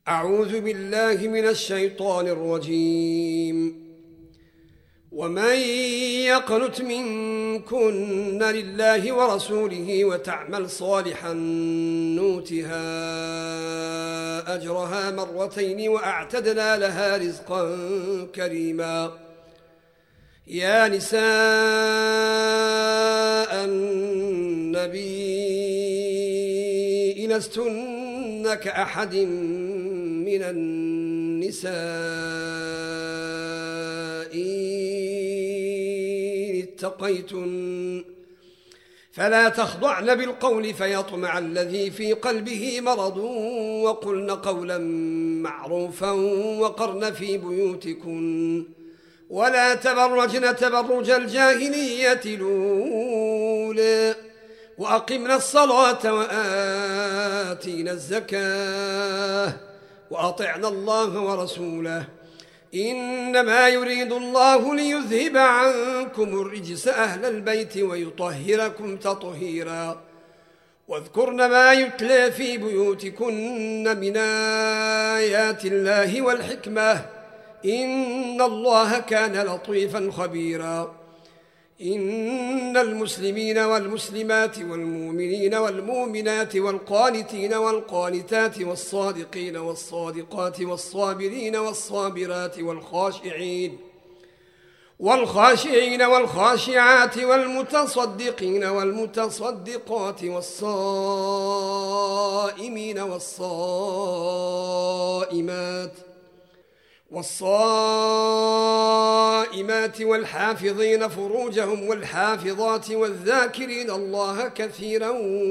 أعوذ بالله من الشيطان الرجيم. ومن يقنت منكن لله ورسوله وتعمل صالحا نؤتها أجرها مرتين وأعتدنا لها رزقا كريما. يا نساء النبي لستن كأحد من النساء اتقيتن فلا تخضعن بالقول فيطمع الذي في قلبه مرض وقلن قولا معروفا وقرن في بيوتكن ولا تبرجن تبرج الجاهلية الأولى وأقمنا الصلاة وآتينا الزكاة وأطعنا الله ورسوله إنما يريد الله ليذهب عنكم الرجس أهل البيت ويطهركم تطهيرا. واذكرن ما يتلى في بيوتكن من آيات الله والحكمة إن الله كان لطيفا خبيرا. إن المسلمين والمسلمات والمؤمنين والمؤمنات والقانتين والقانتات والصادقين والصادقات والصابرين والصابرات والخاشعين والخاشعات والمتصدقين والمتصدقات والصائمين والصائمات والحافظين فروجهم والحافظات والذاكرين الله كثيرا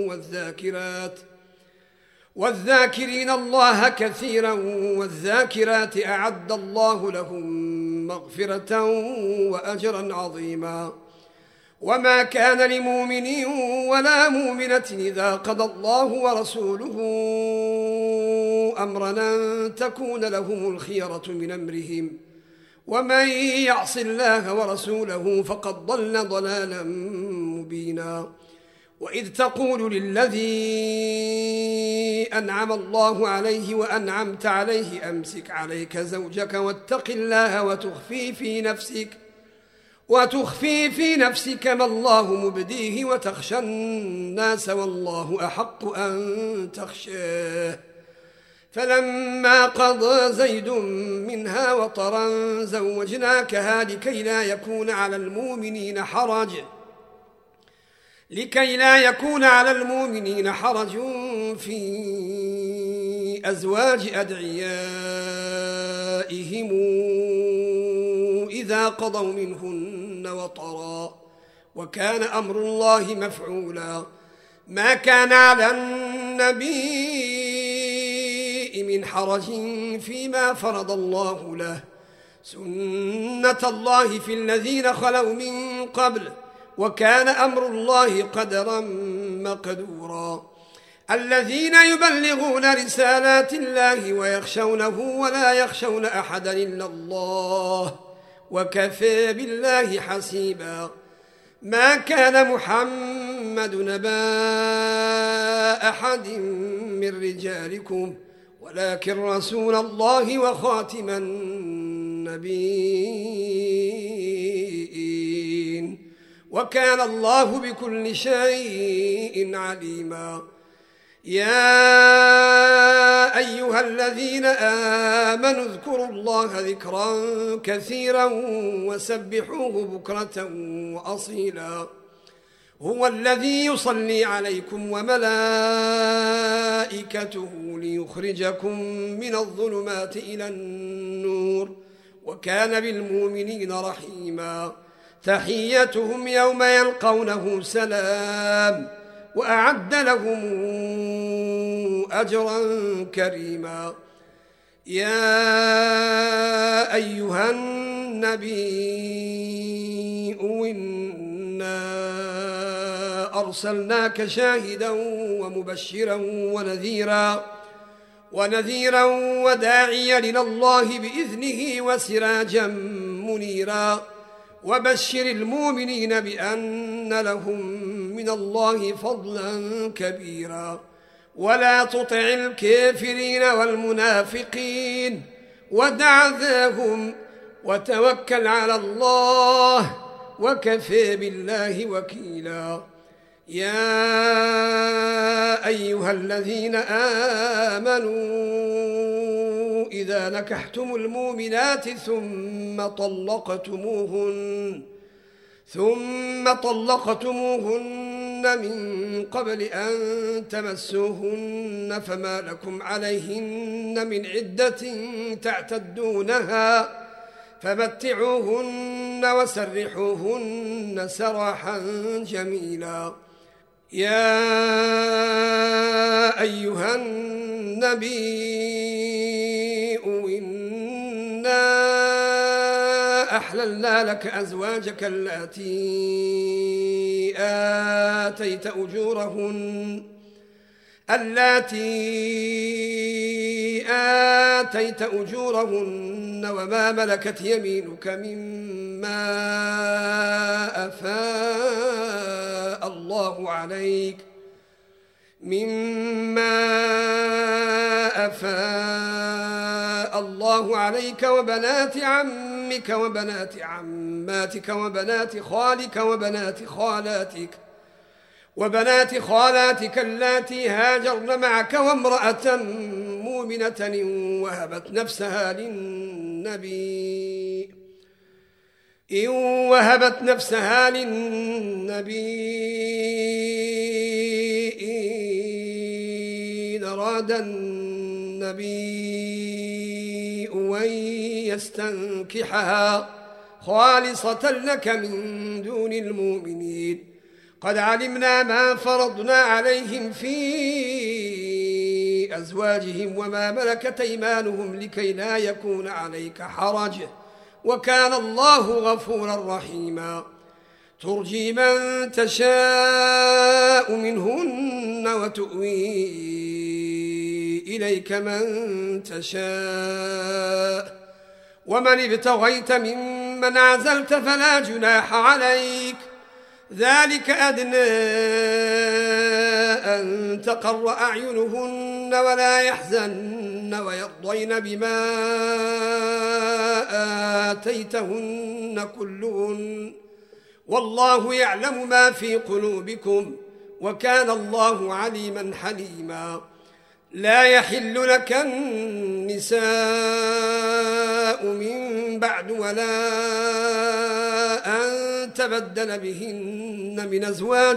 والذاكرين الله كثيرا والذاكرات أعد الله لهم مغفرة وأجرا عظيما. وما كان لمؤمن ولا مؤمنة إذا قضى الله ورسوله أمرا أن تكون لهم الخيرة من أمرهم ومن يعص الله ورسوله فقد ضل ضلالا مبينا. وإذ تقول للذي أنعم الله عليه وأنعمت عليه أمسك عليك زوجك واتق الله وتخفي في نفسك ما الله مبديه وتخشى الناس والله أحق أن تخشاه. فلما قضى زيد منها وطرا زوجناكها لكي لا يكون على المؤمنين حرج في أزواج أدعيائهم إذا قضوا منهن وطرا وكان أمر الله مفعولا. ما كان على النبي من حرج فيما فرض الله له سنة الله في الذين خلوا من قبل وكان أمر الله قدرا مقدورا. الذين يبلغون رسالات الله ويخشونه ولا يخشون أحدا إلا الله وكفى بالله حسيبا. ما كان محمد نبا أحد من رجالكم ولكن رسول الله وخاتم النبيين وكان الله بكل شيء عليما. يا أيها الذين آمنوا اذكروا الله ذكرا كثيرا وسبحوه بكرة وأصيلا. هو الذي يصلي عليكم وملائكته ليخرجكم من الظلمات إلى النور وكان بالمؤمنين رحيما. تحيتهم يوم يلقونه سلام وأعد لهم أجرا كريما. يا أيها النبي إنا أرسلناك شاهدا ومبشرا ونذيرا وداعيا إلى الله بإذنه وسراجا منيرا. وبشر المؤمنين بأن لهم من الله فضلا كبيرا ولا تطع الكافرين والمنافقين ودع ذاهم وتوكل على الله وكفى بالله وكيلا. يا أيها الذين آمنوا إذا نكحتم المؤمنات ثم طلقتموهن من قبل أن تمسوهن فما لكم عليهن من عدة تعتدونها فمتعوهن وسرحوهن سراحا جميلا. يا أيها النبي إنا أحللنا لك أزواجك اللاتي آتيت أجورهن وما ملكت يمينك مما أفاء الله عليك وبنات عمك وبنات عماتك وبنات خالك وبنات خالاتك اللاتي هاجرن معك وامرأة مؤمنة وهبت نفسها للنبي إن أراد النبي أن يستنكحها خالصة لك من دون المؤمنين. قد علمنا ما فرضنا عليهم في أزواجهم وما ملكت أيمانهم لكي لا يكون عليك حرج وكان الله غفورا رحيما. ترجي من تشاء منهن وتؤوي إليك من تشاء ومن ابتغيت ممن عزلت فلا جناح عليك ذلك أدنى أن تقر أعينهن ولا يحزن ويرضين بما آتيتهن كلهن والله يعلم ما في قلوبكم وكان الله عليما حليما. لا يحل لك النساء من بعد ولا أن تبدل بهن من أزواج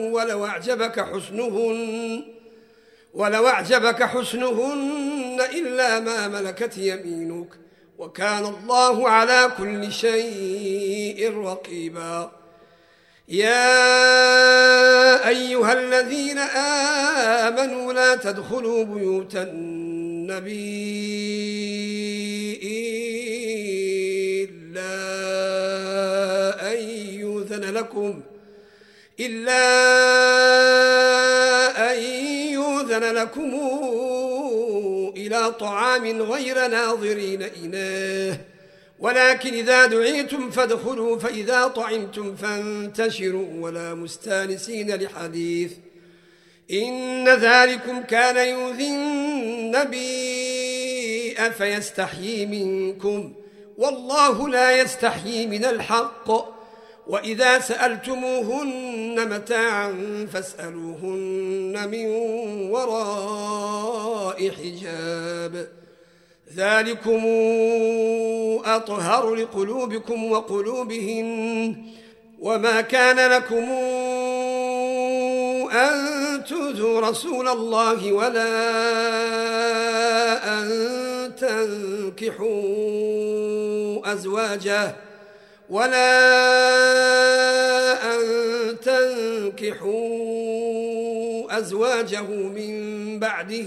ولو أعجبك حسنهن إلا ما ملكت يمينك وكان الله على كل شيء رقيبا. يا أيها الذين آمنوا لا تدخلوا بيوت النبي إلا أن يؤذن لكم إلى طعام غير ناظرين إناه ولكن إذا دعيتم فادخلوا فإذا طعمتم فانتشروا ولا مستانسين لحديث إن ذلكم كان يؤذي النبي فيستحيي منكم والله لا يستحيي من الحق. وإذا سألتموهن متاعا فاسألوهن من وراء حجاب ذلكم أطهر لقلوبكم وقلوبهن وما كان لكم أن تؤذوا رسول الله ولا أن تنكحوا أزواجه من بعده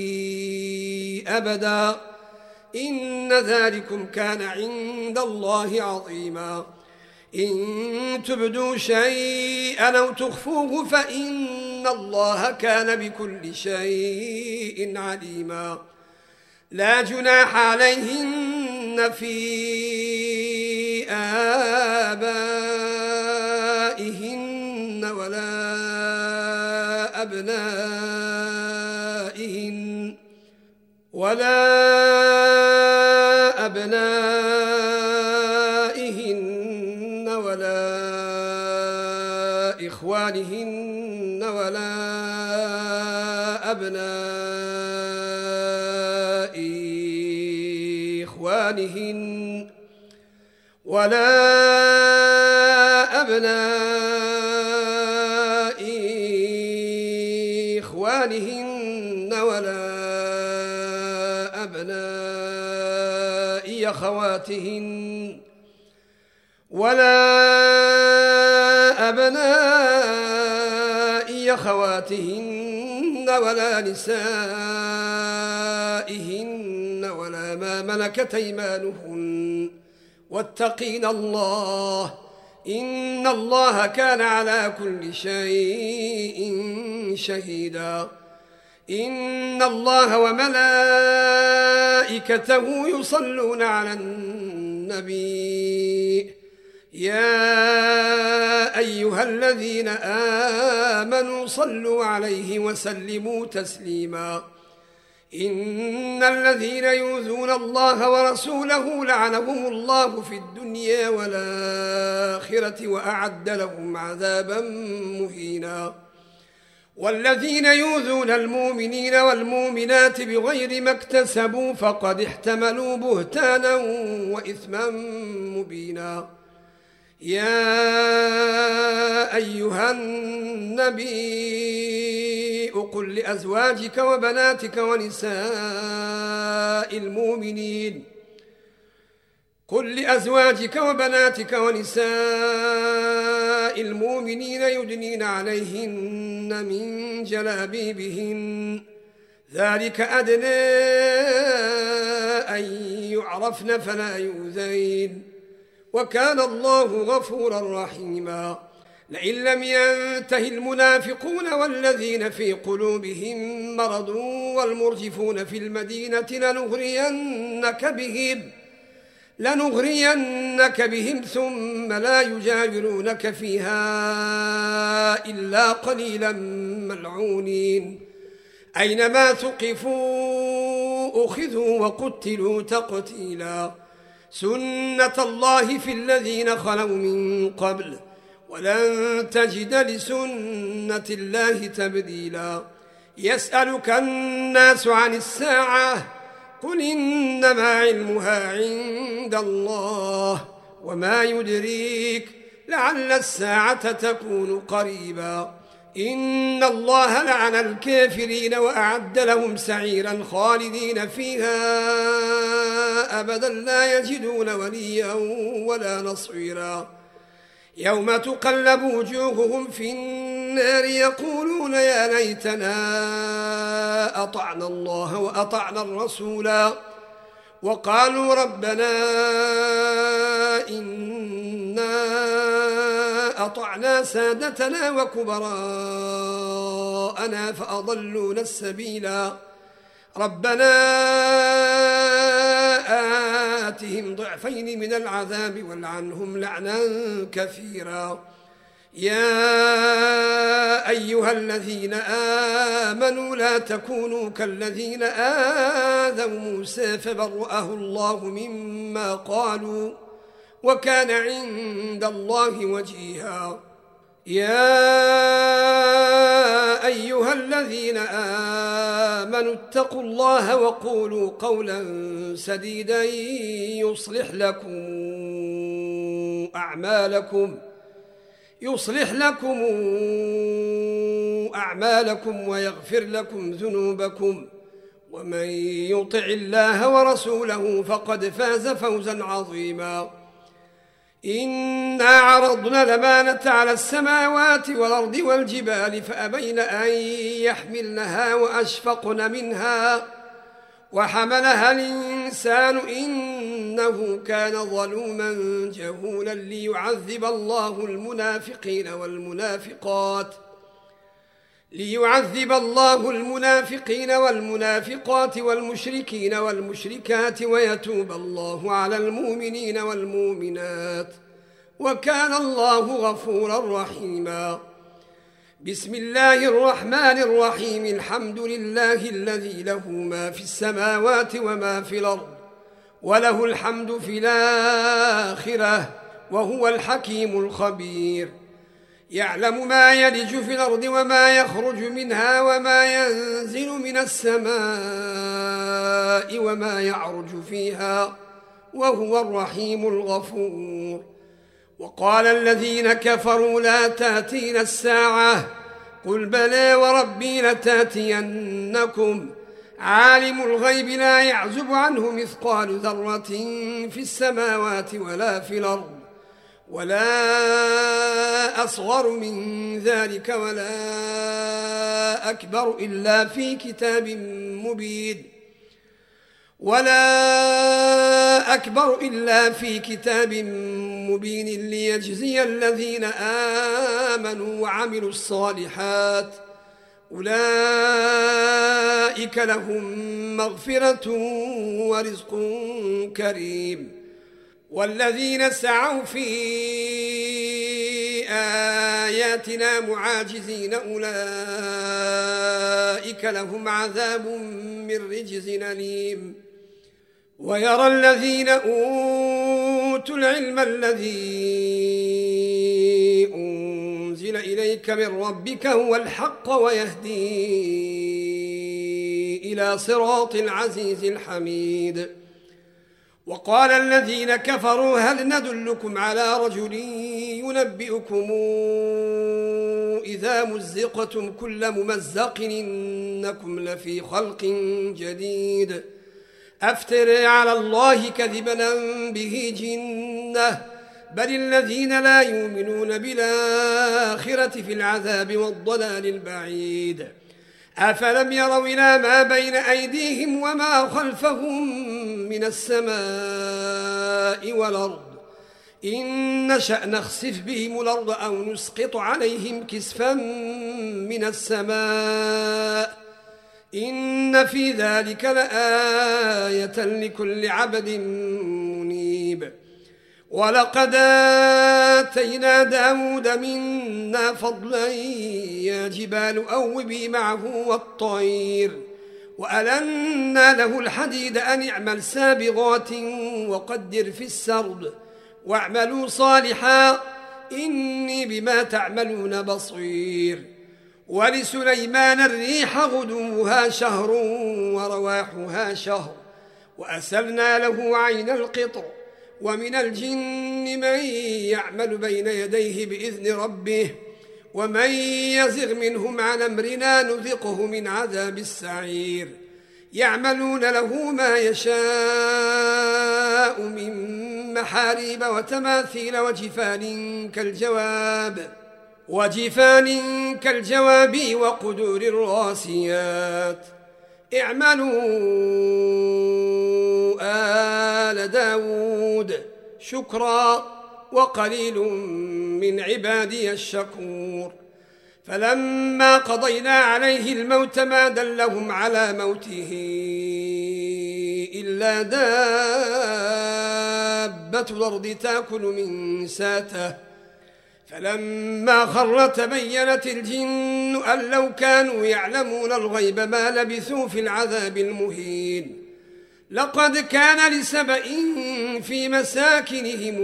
أبدا إن ذلكم كان عند الله عظيما. إن تبدوا شيئا أو تخفوه فإن الله كان بكل شيء عليما. لا جناح عليهن في آبائهن ولا أبنائهن أبنائهن ولا إخوانهن ولا أبناء إخوانهن ولا أبناء إخوانهن ولا أبناء أخواتهن ولا أبناء أخواتهن ولا نسائهن ولا ما ملكت أيمانهن واتقين الله إن الله كان على كل شيء شهيدا إن الله وملائكته يصلون على النبي يا أيها الذين آمنوا صلوا عليه وسلموا تسليما إن الذين يؤذون الله ورسوله لعنهم الله في الدنيا والآخرة وأعد لهم عذابا مهينا والذين يؤذون المؤمنين والمؤمنات بغير ما اكتسبوا فقد احتملوا بهتانا وإثما مبينا يا أيها النبي قل لأزواجك وبناتك ونساء المؤمنين يدنين عليهن من جلابيبهن ذلك أدنى أن يعرفن فلا يؤذين وكان الله غفورا رحيما لئن لم ينته المنافقون والذين في قلوبهم مرض والمرجفون في المدينة لنغرينك بهم ثم لا يجاورونك فيها إلا قليلا ملعونين أينما ثقفوا أخذوا وقتلوا تقتيلا سنة الله في الذين خلوا من قبل ولن تجد لسنة الله تبديلا يسألك الناس عن الساعة قل إنما علمها عند الله وما يدريك لعل الساعة تكون قريبا إن الله لعن الكافرين وأعد لهم سعيرا خالدين فيها أبدا لا يجدون وليا ولا نصيرا يوم تقلب وجوههم في النار يقولون يا ليتنا أطعنا الله وأطعنا الرسولا وقالوا ربنا إنا أطعنا سادتنا وكبراءنا فأضلونا السبيلا ربنا آتهم ضعفين من العذاب والعنهم لعنا كثيرا يا أيها الذين آمنوا لا تكونوا كالذين آذوا موسى فبرأه الله مما قالوا وكان عند الله وجيها يا أيها الذين آمنوا اتقوا الله وقولوا قولا سديدا يصلح لكم أعمالكم ويغفر لكم ذنوبكم ومن يطع الله ورسوله فقد فاز فوزا عظيما إنا عرضنا الأمانة على السماوات والأرض والجبال فأبين أن يحملنها وأشفقن منها وحملها الإنسان إنه كان ظلوما جهولا ليعذب الله المنافقين والمنافقات والمشركين والمشركات ويتوب الله على المؤمنين والمؤمنات وكان الله غفورا رحيما بسم الله الرحمن الرحيم. الحمد لله الذي له ما في السماوات وما في الأرض وله الحمد في الآخرة وهو الحكيم الخبير. يعلم ما يلج في الأرض وما يخرج منها وما ينزل من السماء وما يعرج فيها وهو الرحيم الغفور. وقال الذين كفروا لا تأتينا الساعة قل بلى وربي لتأتينكم عالم الغيب لا يعزب عنه مثقال ذرة في السماوات ولا في الأرض ولا أصغر من ذلك ولا أكبر إلا في كتاب مبين ليجزي الذين آمنوا وعملوا الصالحات أولئك لهم مغفرة ورزق كريم. والذين سعوا في آياتنا معاجزين أولئك لهم عذاب من رجز أليم. ويرى الذين أوتوا العلم الذي أنزل إليك من ربك هو الحق ويهدي إلى صراط العزيز الحميد. وقال الذين كفروا هل ندلكم على رجل ينبئكم إذا مزقتم كل ممزق إنكم لفي خلق جديد أفتري على الله كذبا به جنة بل الذين لا يؤمنون بالآخرة في العذاب والضلال البعيد. أفلم يروا إلى ما بين أيديهم وما خلفهم من السماء والأرض إن نشأ نخسف بهم الأرض أو نسقط عليهم كسفا من السماء إن في ذلك لآية لكل عبد منيب. ولقد آتينا داود منا فضلا يا جبال أوبي معه والطير وألنا له الحديد أن اعمل سابغات وقدر في السرد واعملوا صالحا إني بما تعملون بصير. ولسليمان الريح غدوها شهر ورواحها شهر وأسلنا له عين القطر ومن الجن من يعمل بين يديه بإذن ربه ومن يزغ منهم عن أمرنا نذقه من عذاب السعير. يعملون له ما يشاء من محاريب وتماثيل وجفان كالجواب وقدور الراسيات. اعملوا آل داود شكرا وقليل من عبادي الشكور. فلما قضينا عليه الموت ما دلهم على موته إلا دابة الأرض تأكل من ساته فلما خر تبينت الجن أن لو كانوا يعلمون الغيب ما لبثوا في العذاب المهين. لقد كان لسبإ في مساكنهم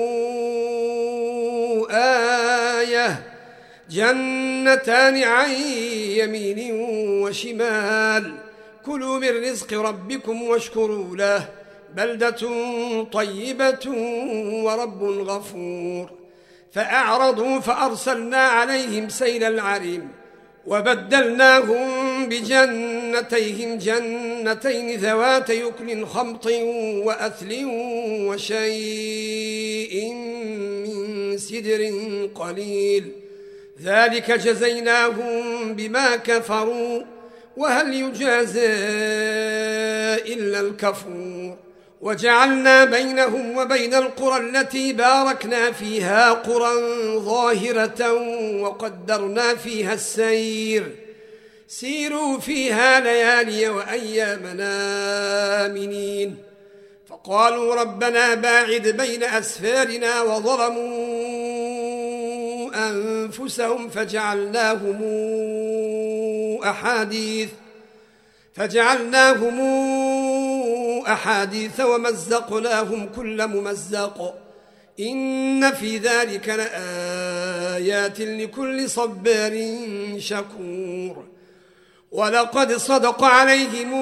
آية جنتان عن يمين وشمال كلوا من رزق ربكم واشكروا له بلدة طيبة ورب غفور. فأعرضوا فأرسلنا عليهم سيل العرم وبدلناهم بجنتيهم جنتين ذواتي أكل خمط وأثل وشيء من سدر قليل ذلك جزيناهم بما كفروا وهل يجازى إلا الكفور. وجعلنا بينهم وبين القرى التي باركنا فيها قرى ظاهرة وقدرنا فيها السير سيروا فيها ليالي وأيامنا آمنين. فقالوا ربنا باعد بين أسفارنا وظلموا أنفسهم فجعلناهم أحاديث ومزقناهم كل ممزق إن في ذلك لآيات لكل صبار شكور. ولقد صدق عليهم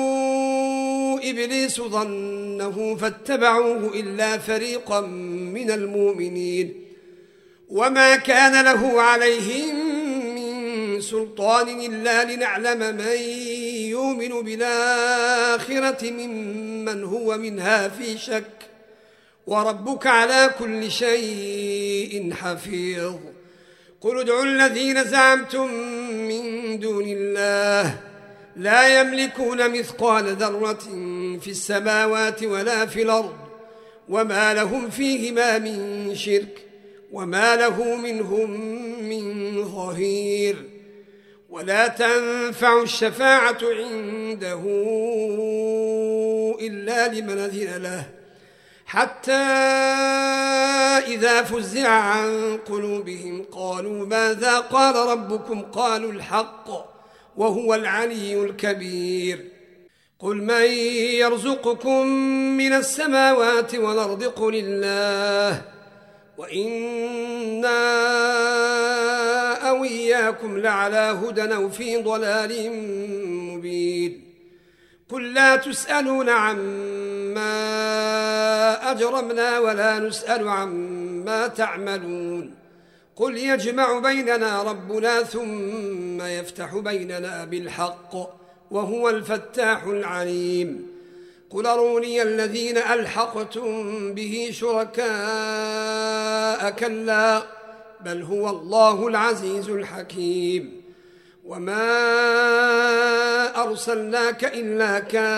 إبليس ظنه فاتبعوه إلا فريقا من المؤمنين وما كان له عليهم من سلطان إلا لنعلم من يؤمن بالآخرة ممن هو منها في شك وربك على كل شيء حفيظ. قل ادعوا الذين زعمتم من دون الله لا يملكون مثقال ذرة في السماوات ولا في الأرض وما لهم فيهما من شرك وما له منهم من ظهير. ولا تنفع الشفاعة عنده إلا لمن أذن له حتى إذا فزع عن قلوبهم قالوا ماذا قال ربكم قالوا الحق وهو العلي الكبير. قل من يرزقكم من السماوات والأرض قل الله وإنا أو إياكم لعلى هدى أو في ضلال مبين. قل لا تسألون عما أجرمنا ولا نسأل عما تعملون. قل يجمع بيننا ربنا ثم يفتح بيننا بالحق وهو الفتاح العليم. قل أروني الذين ألحقتم به شركاء كلا بل هو الله العزيز الحكيم. وما أرسلناك إلا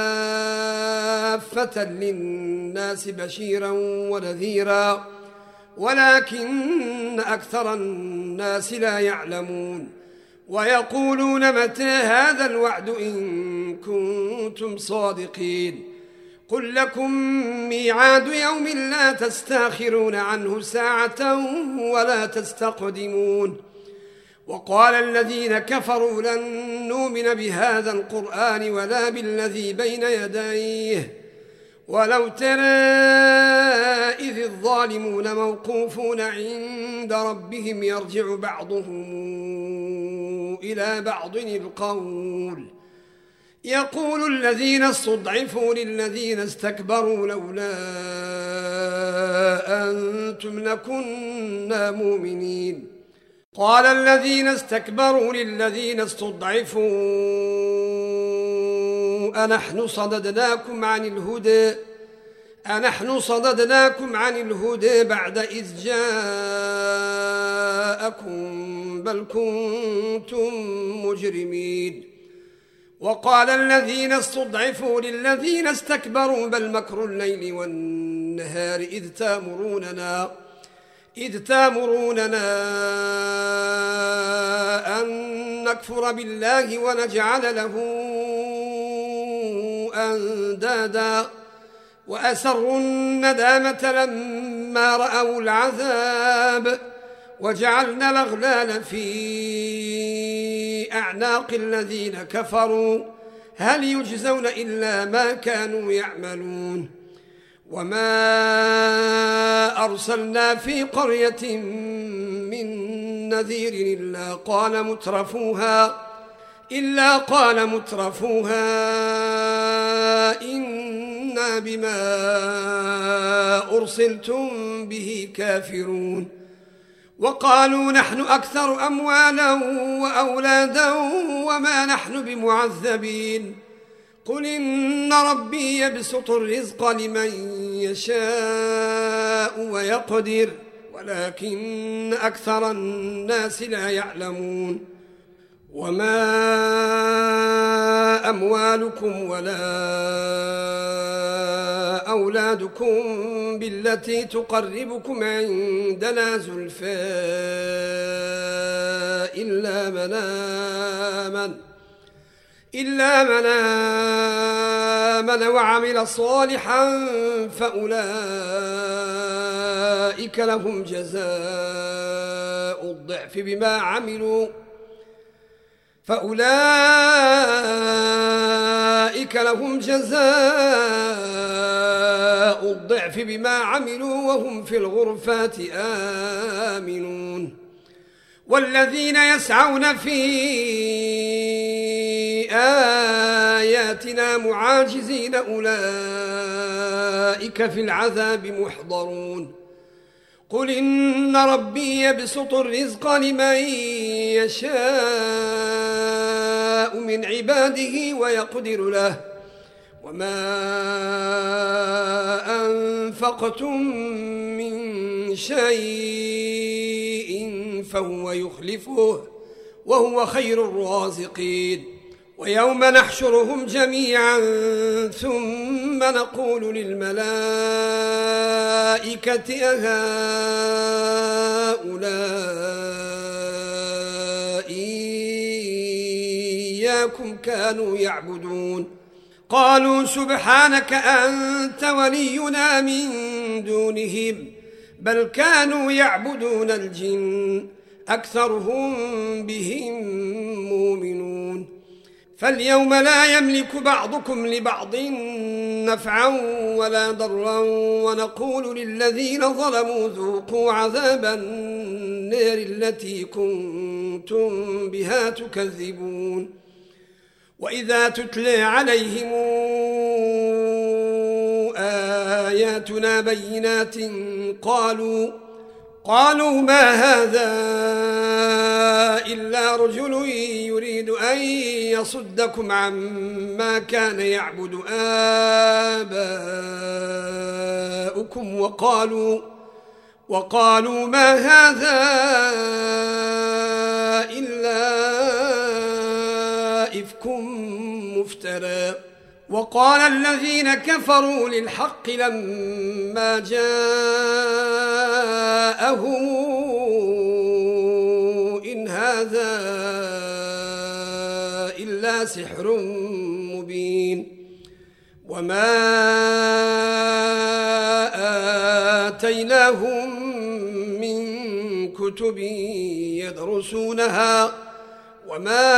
كافة للناس بشيرا ونذيرا ولكن أكثر الناس لا يعلمون. ويقولون متى هذا الوعد إن كنتم صادقين. قل لكم ميعاد يوم لا تستاخرون عنه ساعة ولا تستقدمون. وقال الذين كفروا لن نؤمن بهذا القرآن ولا بالذي بين يديه ولو ترى إذ الظالمون موقوفون عند ربهم يرجع بعضهم إلى بعض القول يقول الذين استضعفوا للذين استكبروا لولا أنتم لكنا مؤمنين. قال الذين استكبروا للذين استضعفوا أنحن صددناكم عن الهدى بعد إذ جاءكم بل كنتم مجرمين. وقال الذين استضعفوا للذين استكبروا بل مكر الليل والنهار إذ تامروننا أن نكفر بالله ونجعل له أندادا وأسروا الندامة لما رأوا العذاب وجعلنا الأغلال في أعناق الذين كفروا هل يجزون إلا ما كانوا يعملون. وما أرسلنا في قرية من نذير إلا قال مترفوها إنا بما أرسلتم به كافرون. وقالوا نحن أكثر أموالا وأولادا وما نحن بمعذبين. قل إن ربي يبسط الرزق لمن يشاء ويقدر ولكن أكثر الناس لا يعلمون. وما أموالكم ولا أولادكم بالتي تقربكم عندنا زلفى إلا من آمن وعمل صالحا فأولئك لهم جزاء الضعف بما عملوا وهم في الغرفات آمنون. والذين يسعون في آياتنا معاجزين أولئك في العذاب محضرون. قل إن ربي يبسط الرزق لمن يشاء من عباده ويقدر له وما أنفقتم من شيء فهو يخلفه وهو خير الرازقين. ويوم نحشرهم جميعا ثم نقول للملائكة أهؤلاء إياكم كانوا يعبدون؟ قالوا سبحانك أنت ولينا من دونهم بل كانوا يعبدون الجن أكثرهم بهم مؤمنون. فاليوم لا يملك بعضكم لبعض نفعا ولا ضرا ونقول للذين ظلموا ذوقوا عذاب النار التي كنتم بها تكذبون. وإذا تتلى عليهم آياتنا بينات قالوا ما هذا إلا رجل يريد أن يصدكم عما كان يعبد آباؤكم وقالوا ما هذا إلا إفك مفترى. وقال الذين كفروا للحق لما جاءهم إن هذا إلا سحر مبين. وما آتيناهم من كتب يدرسونها وما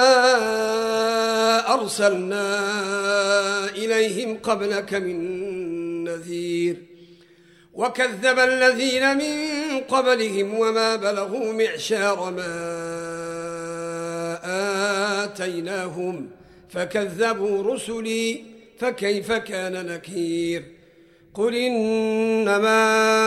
أرسلنا إليهم قبلك من نذير. وكذب الذين من قبلهم وما بلغوا معشار ما آتيناهم فكذبوا رسلي فكيف كان نكير. قل إنما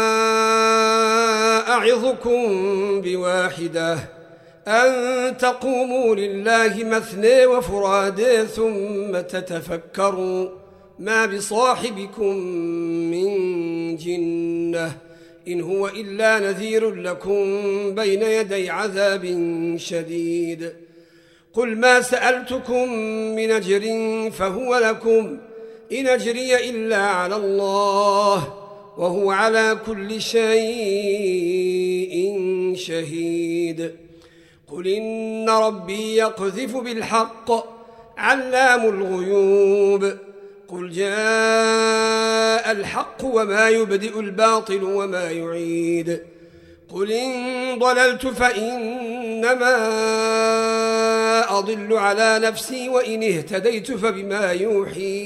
أعظكم بواحدة أن تقوموا لله مثنى وفرادى ثم تتفكروا ما بصاحبكم من جنة إن هو إلا نذير لكم بين يدي عذاب شديد. قل ما سألتكم من أجر فهو لكم إن أجري إلا على الله وهو على كل شيء شهيد. قل إن ربي يقذف بالحق علام الغيوب. قل جاء الحق وما يبدئ الباطل وما يعيد. قل إن ضللت فإنما أضل على نفسي وإن اهتديت فبما يوحي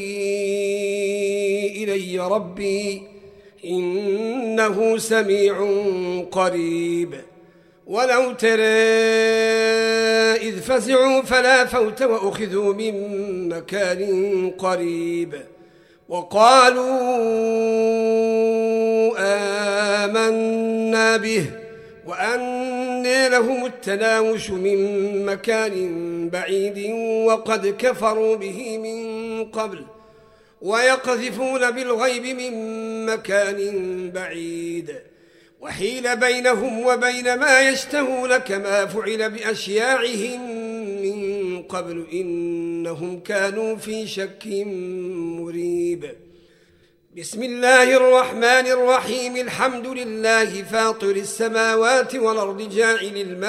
إلي ربي إنه سميع قريب. ولو ترى إذ فزعوا فلا فوت وأخذوا من مكان قريب وقالوا آمنا به وأنى لهم التناوش من مكان بعيد وقد كفروا به من قبل ويقذفون بالغيب من مكان بعيد وحيل بينهم وبين ما يشتهون كما فعل بأشياعهم من قبل إنهم كانوا في شك مريب. بسم الله الرحمن الرحيم الحمد لله فاطر السماوات والأرض جاعل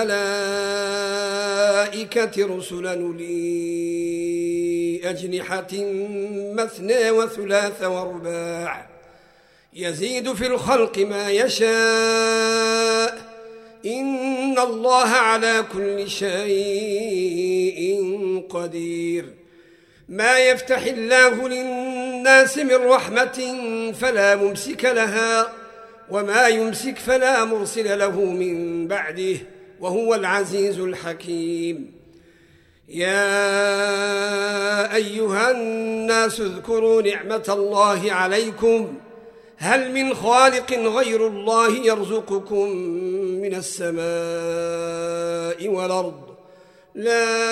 الملائكة رسلا أولي أجنحة مثنى وثلاث ورباع يزيد في الخلق ما يشاء إن الله على كل شيء قدير ما يفتح الله للناس من رحمة فلا ممسك لها وما يمسك فلا مرسل له من بعده وهو العزيز الحكيم يا أيها الناس اذكروا نعمة الله عليكم هل من خالق غير الله يرزقكم من السماء والأرض لا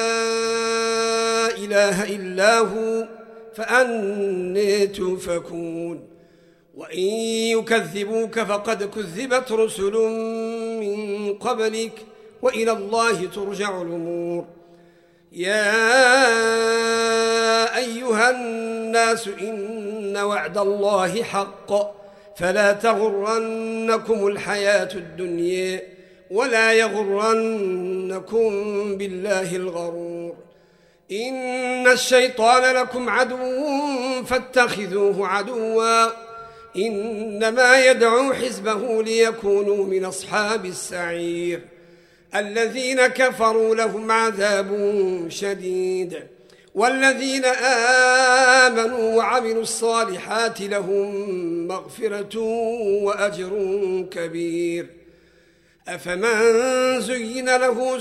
إله إلا هو فأنى تؤفكون وإن يكذبوك فقد كذبت رسل من قبلك وإلى الله ترجع الأمور يا أيها الناس إن وعد الله حق فلا تغرنكم الحياة الدنيا ولا يغرنكم بالله الغرور إن الشيطان لكم عدو فاتخذوه عدوا إنما يدعو حزبه ليكونوا من أصحاب السعير الذين كفروا لهم عذاب شديد والذين آمنوا وعملوا الصالحات لهم مغفرة وأجر كبير أفمن زين له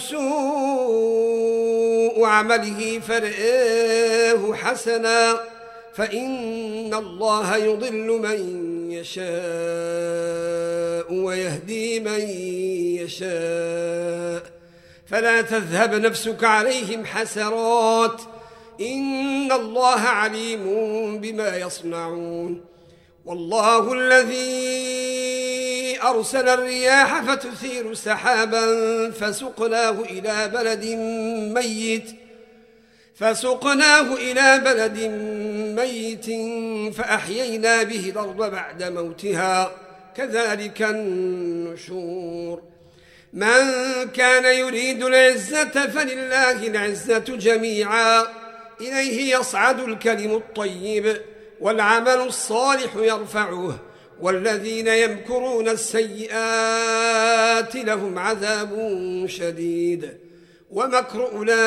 سوء عمله فرآه حسنا فإن الله يضل من يشاء ويهدي من يشاء فلا تذهب نفسك عليهم حسرات إن الله عليم بما يصنعون والله الذي أرسل الرياح فتثير سحابا فسقناه إلى بلد ميت فأحيينا به الأرض بعد موتها كذلك النشور من كان يريد العزة فلله العزة جميعا إليه يصعد الكلم الطيب والعمل الصالح يرفعه والذين يمكرون السيئات لهم عذاب شديد ومكر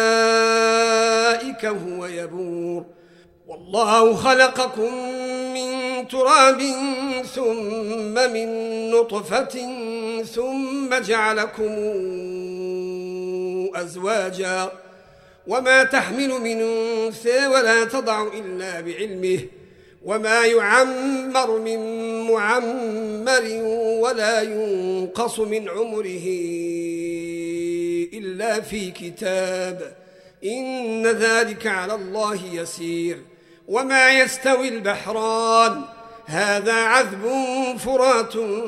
أولئك هو يبور والله خلقكم من تراب ثم من نطفة ثم جعلكم أزواجا وما تحمل من أنثى ولا تضع إلا بعلمه وما يعمر من معمر ولا ينقص من عمره إلا في كتاب إن ذلك على الله يسير وما يستوي البحران هذا عذب فرات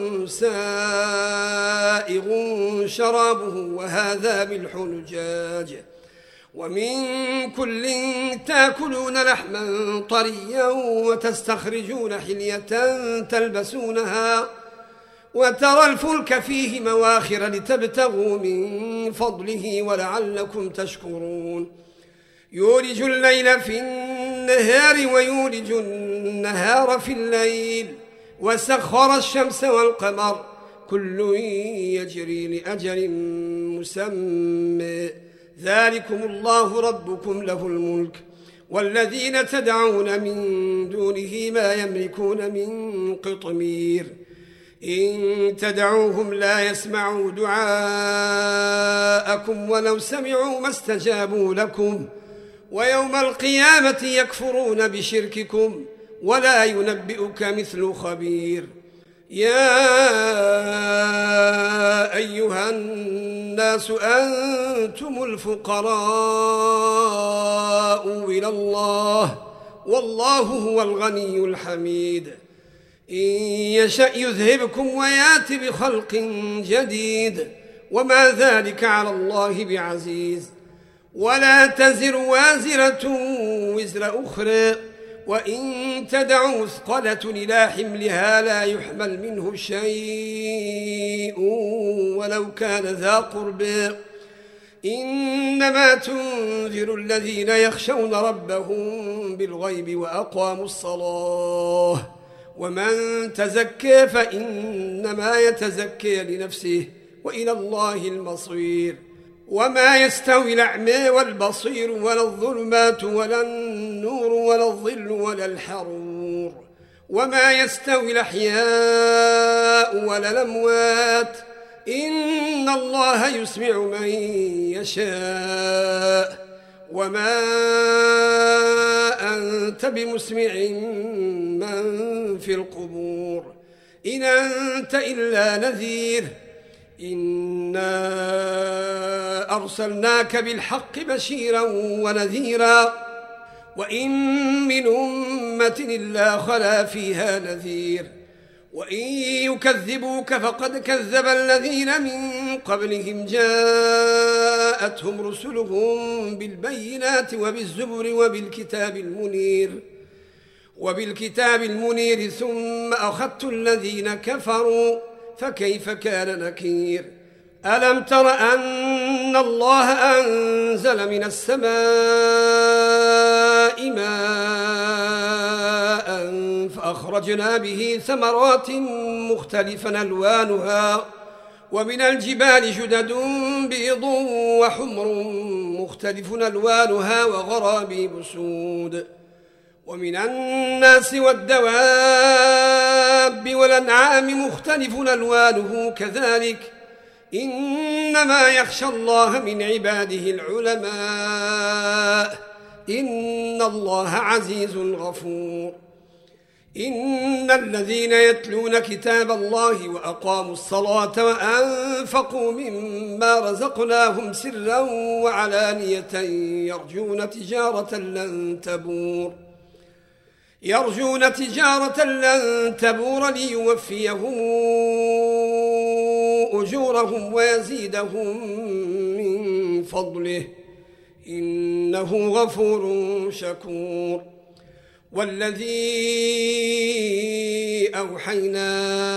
سائغ شرابه وهذا ملح أجاج ومن كل تاكلون لحما طريا وتستخرجون حلية تلبسونها وترى الفلك فيه مواخر لتبتغوا من فضله ولعلكم تشكرون يولج الليل في النهار ويولج النهار في الليل وسخر الشمس والقمر كل يجري لأجل مسمى ذلكم الله ربكم له الملك والذين تدعون من دونه ما يملكون من قطمير إن تدعوهم لا يسمعوا دعاءكم ولو سمعوا ما استجابوا لكم ويوم القيامة يكفرون بشرككم ولا ينبئك مثل خبير يا أيها الناس أنتم الفقراء إلى الله والله هو الغني الحميد إن يشأ يذهبكم ويات بخلق جديد وما ذلك على الله بعزيز ولا تزر وازرة وزر أخرى وإن تدع مثقلة إلى حملها لا يحمل منه شيء ولو كان ذا قربى إنما تنذر الذين يخشون ربهم بالغيب وأقاموا الصلاة ومن تزكى فإنما يتزكى لنفسه وإلى الله المصير وما يستوي الأعمى والبصير ولا الظلمات ولا النور ولا الظل ولا الحرور وما يستوي الأحياء ولا الأموات إن الله يسمع من يشاء وما أنت بمسمع من في القبور إن أنت إلا نذير إنا أرسلناك بالحق بشيرا ونذيرا وإن من أمة إلا خلا فيها نذير وإن يكذبوك فقد كذب الذين من قبلهم جاءتهم رسلهم بالبينات وبالكتاب المنير ثم أخذت الذين كفروا فكيف كان نكير ألم تر أن الله أنزل من السماء ماء فأخرجنا به ثمرات مختلفا ألوانها ومن الجبال جدد بيض وحمر مختلف ألوانها وغرابيب سود ومن الناس والدواب والأنعام مختلف ألوانه كذلك إنما يخشى الله من عباده العلماء إن الله عزيز غفور إن الذين يتلون كتاب الله وأقاموا الصلاة وأنفقوا مما رزقناهم سرا وعلانية يرجون تجارة لن تبور ليوفيهم أجورهم ويزيدهم من فضله إنه غفور شكور والذي أوحينا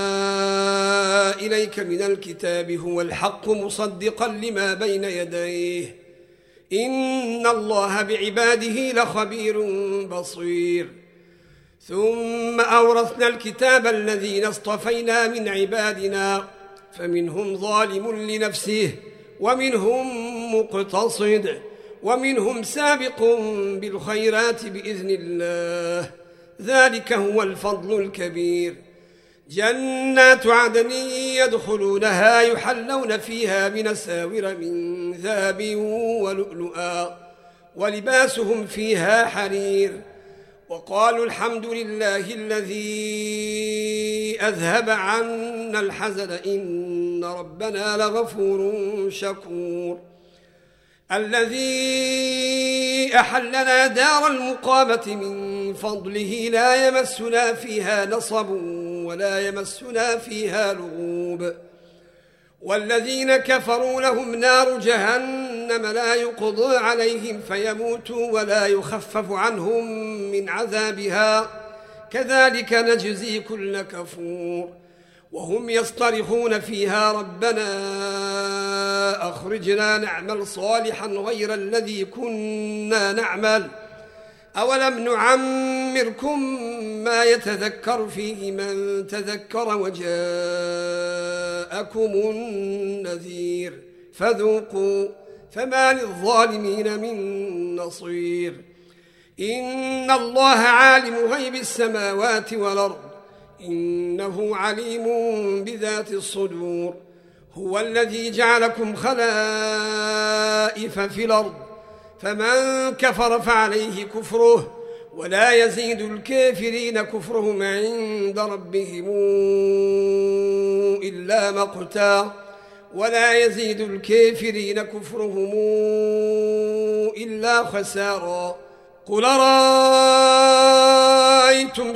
إليك من الكتاب هو الحق مصدقا لما بين يديه إن الله بعباده لخبير بصير ثم أورثنا الكتاب الذين اصطفينا من عبادنا فمنهم ظالم لنفسه ومنهم مقتصد ومنهم سابق بالخيرات بإذن الله ذلك هو الفضل الكبير جنات عدن يدخلونها يحلون فيها من أساور من ذهب ولؤلؤا ولباسهم فيها حرير وقالوا الحمد لله الذي أذهب عنا الحزن إن ربنا لغفور شكور الذي أحلنا دار المقامة من فضله لا يمسنا فيها نصب ولا يمسنا فيها لغوب والذين كفروا لهم نار جهنم لا يقضى عليهم فيموتوا ولا يخفف عنهم من عذابها كذلك نجزي كل كفور وهم يصطرخون فيها ربنا أخرجنا نعمل صالحا غير الذي كنا نعمل أولم نعمركم ما يتذكر فيه من تذكر وجاءكم النذير فذوقوا فما للظالمين من نصير إن الله عالم غيب السماوات والأرض إنه عليم بذات الصدور هو الذي جعلكم خلائف في الأرض فمن كفر فعليه كفره ولا يزيد الكافرين كفرهم عند ربهم إلا مقتا ولا يزيد الكافرين كفرهم إلا خسارا قل رأيتم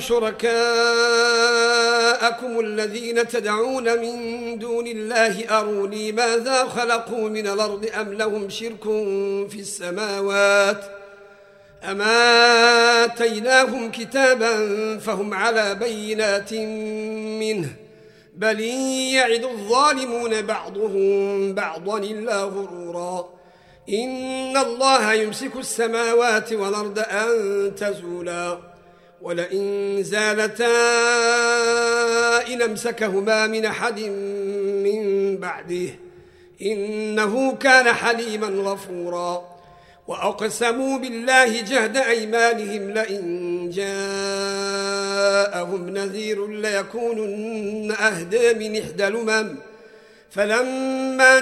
شركاءكم الذين تدعون من دون الله أروني ماذا خلقوا من الأرض أم لهم شرك في السماوات أما آتيناهم كتابا فهم على بينات منه بل يعد الظالمون بعضهم بعضا إلا غرورا إن الله يمسك السماوات والأرض أن تزولا ولئن زالتا إن أمسكهما من أحد من بعده إنه كان حليما غفورا وأقسموا بالله جهد أيمانهم لئن جاءهم نذير ليكونن أهدى من إحدى الأمم فلما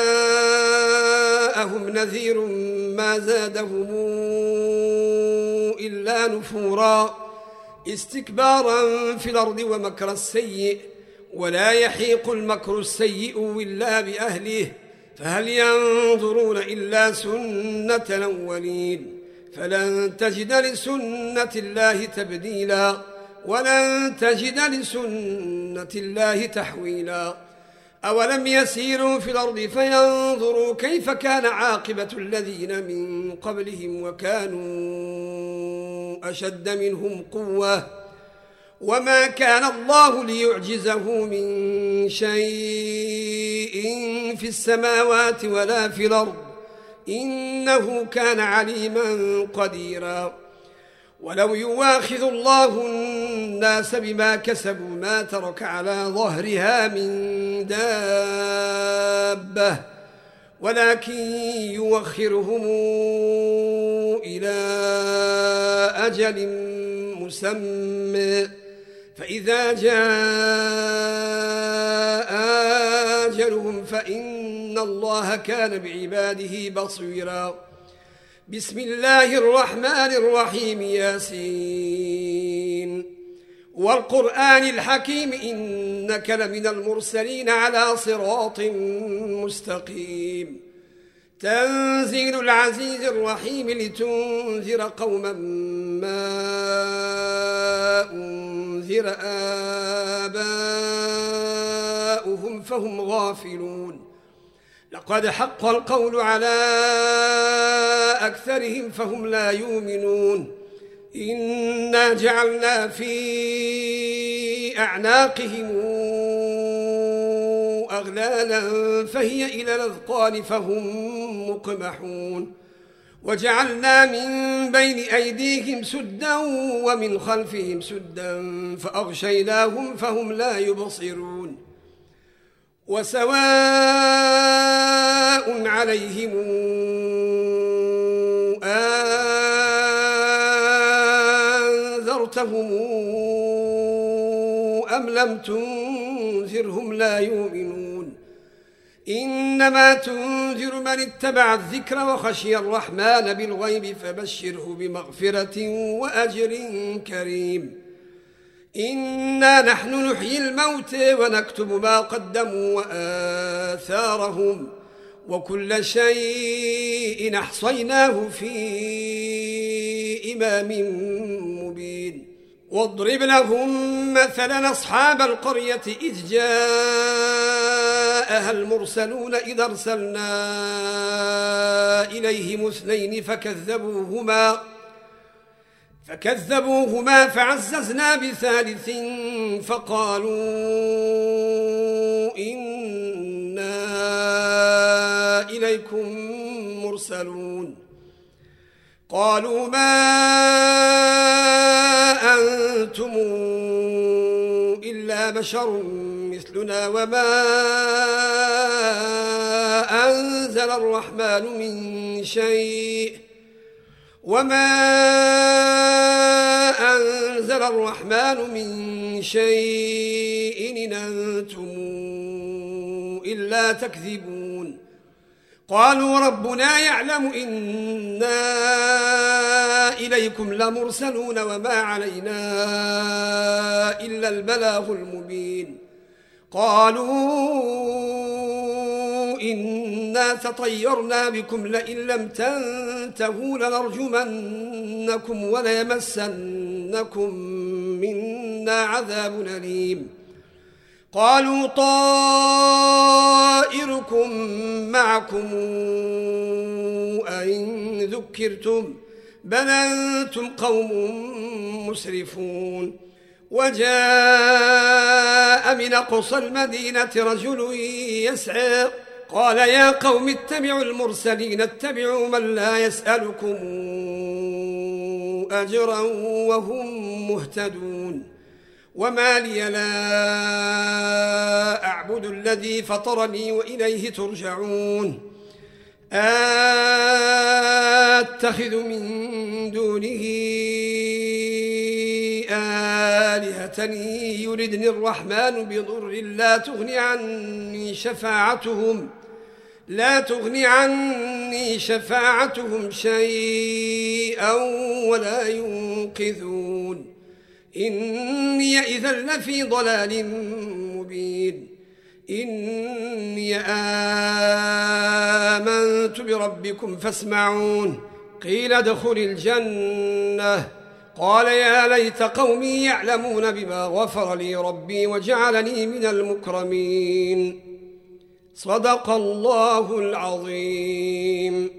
جاءهم نذير ما زادهم إلا نفورا استكبارا في الأرض ومكر السيء ولا يحيق المكر السيء إلا بأهله فهل ينظرون إلا سنة الأولين فلن تجد لسنة الله تبديلا ولن تجد لسنة الله تحويلا أولم يسيروا في الأرض فينظروا كيف كان عاقبة الذين من قبلهم وكانوا أشد منهم قوة وما كان الله ليعجزه من شيء في السماوات ولا في الأرض إنه كان عليما قديرا ولو يواخذ الله الناس بما كسبوا ما ترك على ظهرها من دابة ولكن يوخرهم إلى أجل مسمى فإذا جاء أجلهم فإن الله كان بعباده بصيرا بسم الله الرحمن الرحيم ياسين والقرآن الحكيم إنك لمن المرسلين على صراط مستقيم تنزيل العزيز الرحيم لتنذر قوما ما أنذر آباؤهم فهم غافلون لقد حق القول على أكثرهم فهم لا يؤمنون إنا جعلنا في أعناقهم أغلالا فهي إلى الأذقان فهم مقمحون وجعلنا من بين أيديهم سدا ومن خلفهم سدا فأغشيناهم فهم لا يبصرون وسواء عليهم أنذرتهم أم لم تنذرهم لا يؤمنون إنما تنذر من اتبع الذكر وخشي الرحمن بالغيب فبشره بمغفرة وأجر كريم إنا نحن نحيي الموتى ونكتب ما قدموا وآثارهم وكل شيء أحصيناه في إمام مبين واضرب لهم مثلا أصحاب القرية إذ جاءها المرسلون إذ أرسلنا إليهم اثنين فكذبوهما فعززنا بثالث فقالوا إنا إليكم مرسلون قالوا ما أنتم إلا بشر مثلنا وما أنزل الرحمن من شيء إن أنتم إلا تكذبون قالوا ربنا يعلم إنا إليكم لمرسلون وما علينا إلا البلاغ المبين قالوا إنا تطيرنا بكم لئن لم تنتهوا لنرجمنكم وليمسنكم منا عذاب أليم قالوا طائركم معكم أئن ذكرتم بل أنتم قوم مسرفون. وجاء من أقصى المدينة رجل يسعى قال يا قوم اتبعوا المرسلين اتبعوا من لا يسألكم أجرا وهم مهتدون. وما لي لا أعبد الذي فطرني وإليه ترجعون. أتخذ من دونه آلهة يردني الرحمن بضر لا تغني عني شفاعتهم شيئا ولا ينقذون. إني إذا لفي ضلال مبين. إني آمنت بربكم فاسمعون. قيل ادخل الجنة قال يا ليت قومي يعلمون بما غفر لي ربي وجعلني من المكرمين. صدق الله العظيم.